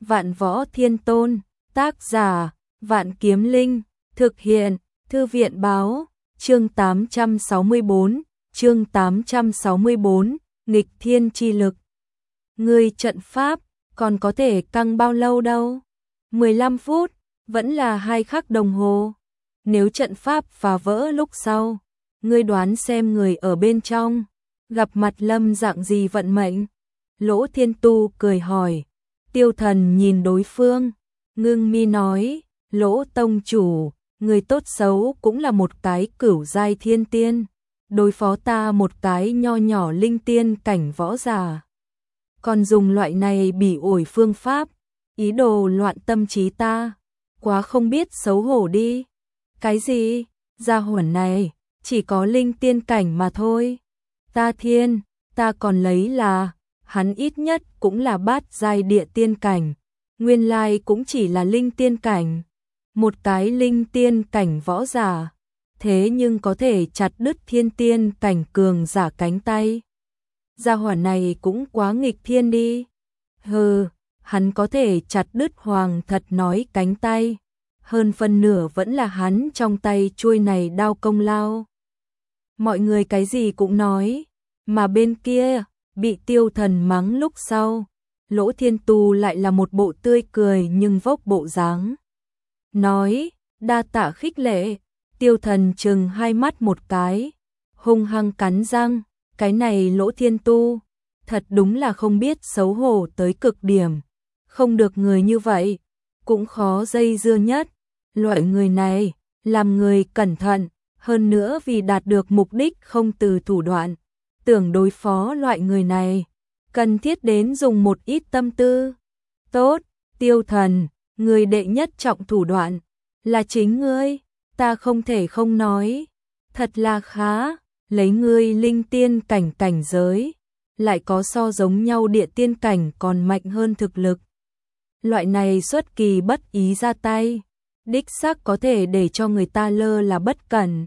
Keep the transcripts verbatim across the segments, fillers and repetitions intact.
Vạn Võ Thiên Tôn, tác giả, Vạn Kiếm Linh, thực hiện, Thư viện báo, chương tám trăm sáu mươi bốn, chương tám trăm sáu mươi bốn, nghịch thiên chi lực. Ngươi trận pháp, còn có thể căng bao lâu đâu? mười lăm phút, vẫn là hai khắc đồng hồ. Nếu trận pháp phá vỡ lúc sau, ngươi đoán xem người ở bên trong, gặp mặt lâm dạng gì vận mệnh? Lỗ Thiên Tu cười hỏi. Tiêu Thần nhìn đối phương, ngưng mi nói, Lỗ tông chủ, người tốt xấu cũng là một cái cửu giai thiên tiên, đối phó ta một cái nho nhỏ linh tiên cảnh võ giả. Còn dùng loại này bỉ ổi phương pháp, ý đồ loạn tâm trí ta, quá không biết xấu hổ đi. Cái gì? Gia hỏa này, chỉ có linh tiên cảnh mà thôi. Ta thiên, ta còn lấy là, hắn ít nhất cũng là bát giai địa tiên cảnh, nguyên lai cũng chỉ là linh tiên cảnh. Một cái linh tiên cảnh võ giả, thế nhưng có thể chặt đứt thiên tiên cảnh cường giả cánh tay. Gia hỏa này cũng quá nghịch thiên đi. Hừ, hắn có thể chặt đứt hoàng thật nói cánh tay, hơn phân nửa vẫn là hắn trong tay chuôi này đao công lao. Mọi người cái gì cũng nói, mà bên kia, bị Tiêu Thần mắng lúc sau, Lỗ Thiên Tu lại là một bộ tươi cười nhưng vốc bộ dáng. Nói, đa tạ khích lệ. Tiêu Thần chừng hai mắt một cái, hung hăng cắn răng, cái này Lỗ Thiên Tu, thật đúng là không biết xấu hổ tới cực điểm. Không được người như vậy, cũng khó dây dưa nhất. Loại người này, làm người cẩn thận, hơn nữa vì đạt được mục đích không từ thủ đoạn. Tưởng đối phó loại người này, cần thiết đến dùng một ít tâm tư. Tốt, Tiêu Thần, người đệ nhất trọng thủ đoạn, là chính ngươi, ta không thể không nói. Thật là khá, lấy ngươi linh tiên cảnh cảnh giới, lại có so giống nhau địa tiên cảnh còn mạnh hơn thực lực. Loại này xuất kỳ bất ý ra tay, đích xác có thể để cho người ta lơ là bất cẩn.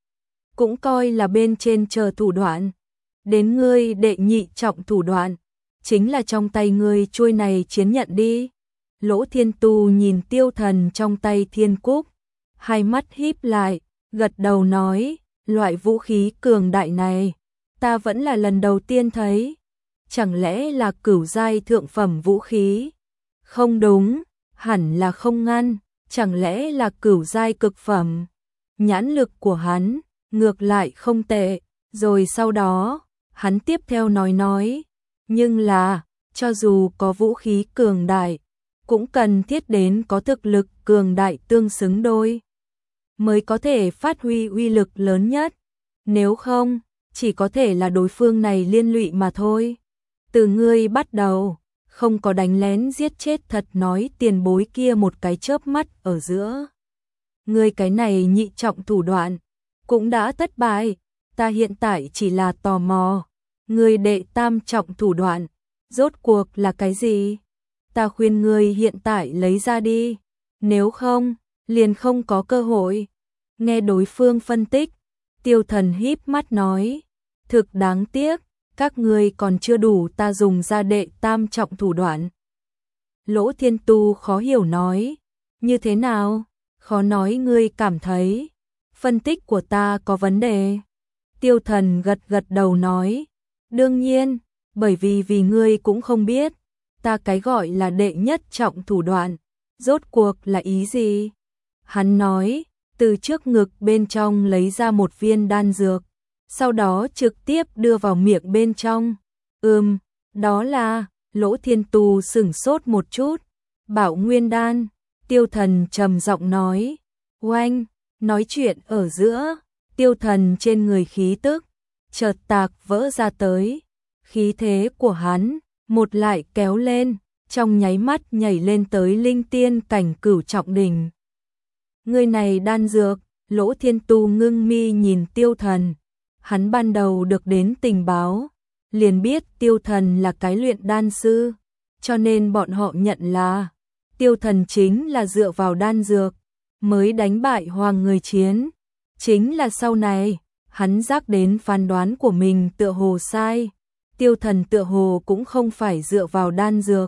Cũng coi là bên trên chờ thủ đoạn. Đến ngươi đệ nhị trọng thủ đoạn, chính là trong tay ngươi chuôi này chiến nhận đi. Lỗ Thiên Tu nhìn Tiêu Thần trong tay thiên cúc, hai mắt híp lại, gật đầu nói, loại vũ khí cường đại này, ta vẫn là lần đầu tiên thấy. Chẳng lẽ là cửu giai thượng phẩm vũ khí? Không đúng, hẳn là không ngăn, chẳng lẽ là cửu giai cực phẩm? Nhãn lực của hắn, ngược lại không tệ, rồi sau đó, hắn tiếp theo nói nói, nhưng là, cho dù có vũ khí cường đại, cũng cần thiết đến có thực lực cường đại tương xứng đôi, mới có thể phát huy uy lực lớn nhất, nếu không, chỉ có thể là đối phương này liên lụy mà thôi. Từ ngươi bắt đầu, không có đánh lén giết chết thật nói tiền bối kia một cái chớp mắt ở giữa. Ngươi cái này nhị trọng thủ đoạn, cũng đã thất bại, ta hiện tại chỉ là tò mò. Ngươi đệ tam trọng thủ đoạn, rốt cuộc là cái gì? Ta khuyên ngươi hiện tại lấy ra đi, nếu không, liền không có cơ hội. Nghe đối phương phân tích, Tiêu Thần híp mắt nói, thực đáng tiếc, các ngươi còn chưa đủ ta dùng ra đệ tam trọng thủ đoạn. Lỗ Thiên Tu khó hiểu nói, như thế nào? Khó nói ngươi cảm thấy, phân tích của ta có vấn đề. Tiêu Thần gật gật đầu nói, đương nhiên, bởi vì vì ngươi cũng không biết, ta cái gọi là đệ nhất trọng thủ đoạn, rốt cuộc là ý gì? Hắn nói, từ trước ngực bên trong lấy ra một viên đan dược, sau đó trực tiếp đưa vào miệng bên trong. Ừm, đó là, Lỗ Thiên Tu sửng sốt một chút. Bảo Nguyên đan. Tiêu Thần trầm giọng nói. Oanh, nói chuyện ở giữa, Tiêu Thần trên người khí tức chợt tạc vỡ ra tới, khí thế của hắn một lại kéo lên, trong nháy mắt nhảy lên tới linh tiên cảnh cửu trọng đỉnh. Người này đan dược, Lỗ Thiên Tu ngưng mi nhìn Tiêu Thần, hắn ban đầu được đến tình báo, liền biết Tiêu Thần là cái luyện đan sư, cho nên bọn họ nhận là Tiêu Thần chính là dựa vào đan dược mới đánh bại Hoàng Người Chiến. Chính là sau này, hắn giác đến phán đoán của mình tựa hồ sai, Tiêu Thần tựa hồ cũng không phải dựa vào đan dược,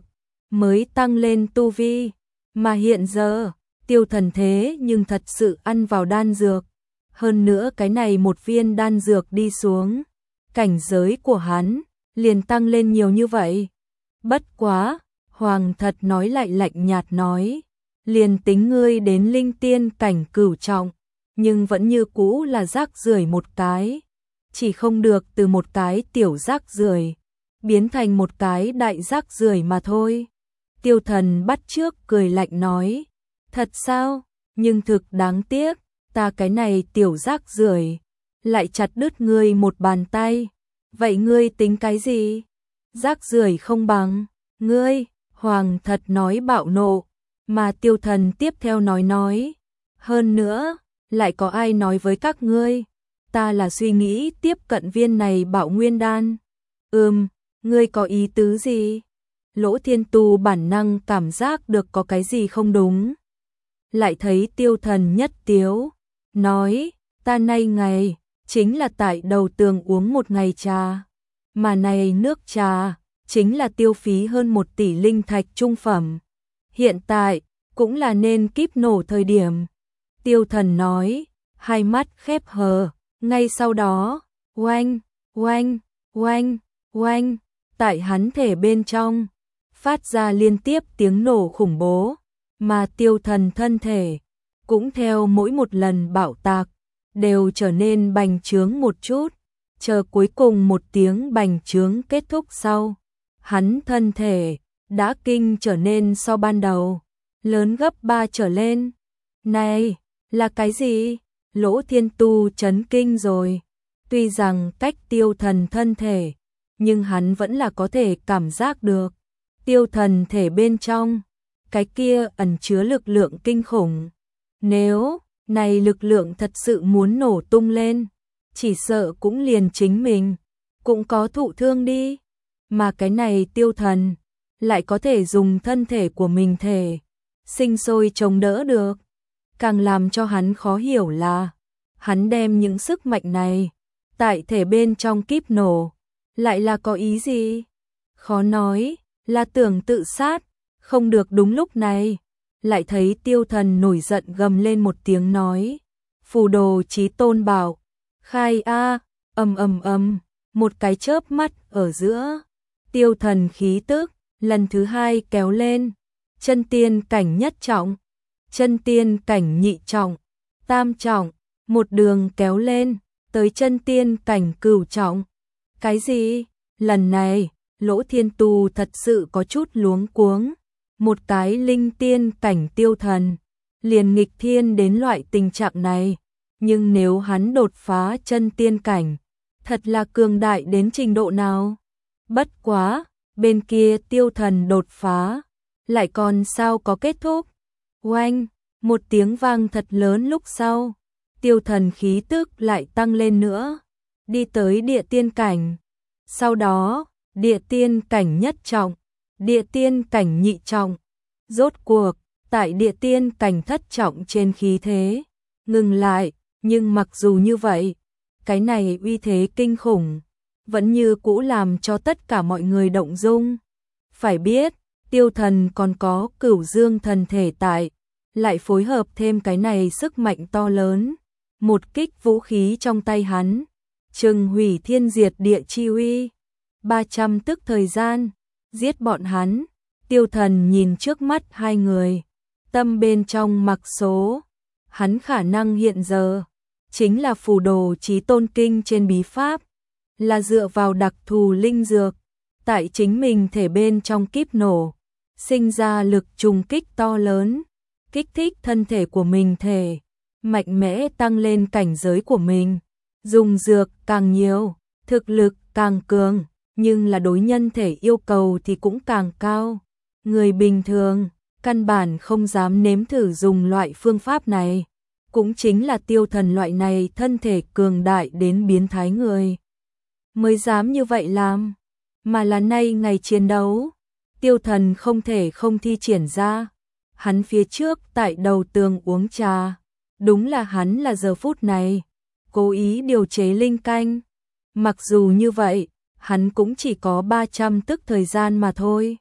mới tăng lên tu vi, mà hiện giờ, Tiêu Thần thế nhưng thật sự ăn vào đan dược. Hơn nữa cái này một viên đan dược đi xuống, cảnh giới của hắn liền tăng lên nhiều như vậy. Bất quá, Hoàng Thật nói lại lạnh nhạt nói, liền tính ngươi đến linh tiên cảnh cửu trọng, nhưng vẫn như cũ là rác rưởi một cái, chỉ không được từ một cái tiểu rác rưởi biến thành một cái đại rác rưởi mà thôi. Tiêu Thần bắt trước cười lạnh nói, thật sao, nhưng thực đáng tiếc, ta cái này tiểu rác rưởi lại chặt đứt ngươi một bàn tay, vậy ngươi tính cái gì? Rác rưởi không bằng, ngươi, Hoàng Thật nói bạo nộ, mà Tiêu Thần tiếp theo nói nói, hơn nữa, lại có ai nói với các ngươi, ta là suy nghĩ tiếp cận viên này Bảo Nguyên đan. Ừm, ngươi có ý tứ gì? Lỗ Thiên Tu bản năng cảm giác được có cái gì không đúng. Lại thấy Tiêu Thần nhất tiếu, nói, ta nay ngày, chính là tại đầu tường uống một ngày trà, mà này nước trà, chính là tiêu phí hơn một tỷ linh thạch trung phẩm. Hiện tại, cũng là nên kíp nổ thời điểm. Tiêu Thần nói, hai mắt khép hờ, ngay sau đó, oanh, oanh, oanh, oanh, tại hắn thể bên trong, phát ra liên tiếp tiếng nổ khủng bố, mà Tiêu Thần thân thể, cũng theo mỗi một lần bạo tạc, đều trở nên bành trướng một chút, chờ cuối cùng một tiếng bành trướng kết thúc sau. Hắn thân thể, đã kinh trở nên so ban đầu, lớn gấp ba trở lên. Này, là cái gì? Lỗ Thiên Tu chấn kinh rồi. Tuy rằng cách Tiêu Thần thân thể, nhưng hắn vẫn là có thể cảm giác được. Tiêu Thần thể bên trong, cái kia ẩn chứa lực lượng kinh khủng. Nếu, này lực lượng thật sự muốn nổ tung lên, chỉ sợ cũng liền chính mình, cũng có thụ thương đi. Mà cái này Tiêu Thần, lại có thể dùng thân thể của mình thể, sinh sôi chống đỡ được. Càng làm cho hắn khó hiểu là, hắn đem những sức mạnh này, tại thể bên trong kíp nổ, lại là có ý gì? Khó nói, là tưởng tự sát, không được đúng lúc này. Lại thấy Tiêu Thần nổi giận gầm lên một tiếng nói, phù đồ chí tôn bảo, khai a, ầm ầm ầm, một cái chớp mắt ở giữa. Tiêu Thần khí tức, lần thứ hai kéo lên, chân tiên cảnh nhất trọng, chân tiên cảnh nhị trọng, tam trọng, một đường kéo lên, tới chân tiên cảnh cửu trọng. Cái gì? Lần này, Lỗ Thiên Tu thật sự có chút luống cuống, một cái linh tiên cảnh Tiêu Thần, liền nghịch thiên đến loại tình trạng này, nhưng nếu hắn đột phá chân tiên cảnh, thật là cường đại đến trình độ nào? Bất quá, bên kia Tiêu Thần đột phá, lại còn sao có kết thúc? Oanh, một tiếng vang thật lớn lúc sau, Tiêu Thần khí tức lại tăng lên nữa, đi tới địa tiên cảnh. Sau đó, địa tiên cảnh nhất trọng, địa tiên cảnh nhị trọng, rốt cuộc, tại địa tiên cảnh thất trọng trên khí thế, ngừng lại, nhưng mặc dù như vậy, cái này uy thế kinh khủng, vẫn như cũ làm cho tất cả mọi người động dung. Phải biết, Tiêu Thần còn có Cửu Dương thần thể tại, lại phối hợp thêm cái này sức mạnh to lớn, một kích vũ khí trong tay hắn, chừng hủy thiên diệt địa chi uy, ba trăm tức thời gian, giết bọn hắn. Tiêu Thần nhìn trước mắt hai người, tâm bên trong mặc số, hắn khả năng hiện giờ, chính là phù đồ chí tôn kinh trên bí pháp, là dựa vào đặc thù linh dược, tại chính mình thể bên trong kíp nổ, sinh ra lực trùng kích to lớn, kích thích thân thể của mình thể, mạnh mẽ tăng lên cảnh giới của mình, dùng dược càng nhiều, thực lực càng cường, nhưng là đối nhân thể yêu cầu thì cũng càng cao. Người bình thường, căn bản không dám nếm thử dùng loại phương pháp này, cũng chính là Tiêu Thần loại này thân thể cường đại đến biến thái người mới dám như vậy làm, mà là nay ngày chiến đấu, Tiêu Thần không thể không thi triển ra. Hắn phía trước tại đầu tường uống trà, đúng là hắn là giờ phút này, cố ý điều chế linh canh. Mặc dù như vậy, hắn cũng chỉ có ba trăm tức thời gian mà thôi.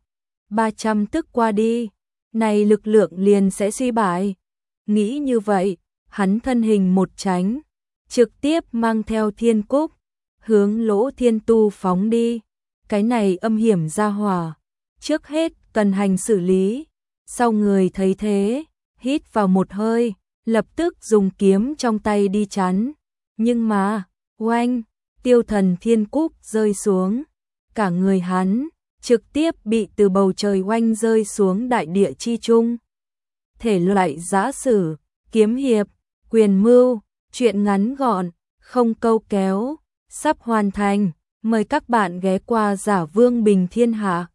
ba trăm tức qua đi, này lực lượng liền sẽ suy bại. Nghĩ như vậy, hắn thân hình một tránh, trực tiếp mang theo Thiên Cúc, hướng Lỗ Thiên Tu phóng đi. Cái này âm hiểm ra hỏa, trước hết cần hành xử lý. Sau người thấy thế, hít vào một hơi, lập tức dùng kiếm trong tay đi chắn. Nhưng mà, oanh, Tiêu Thần Thiên Cúc rơi xuống, cả người hắn trực tiếp bị từ bầu trời oanh rơi xuống đại địa chi trung. Thể loại giã sử, kiếm hiệp, quyền mưu, truyện ngắn gọn, không câu kéo, sắp hoàn thành. Mời các bạn ghé qua Giả Vương Bình Thiên Hạ.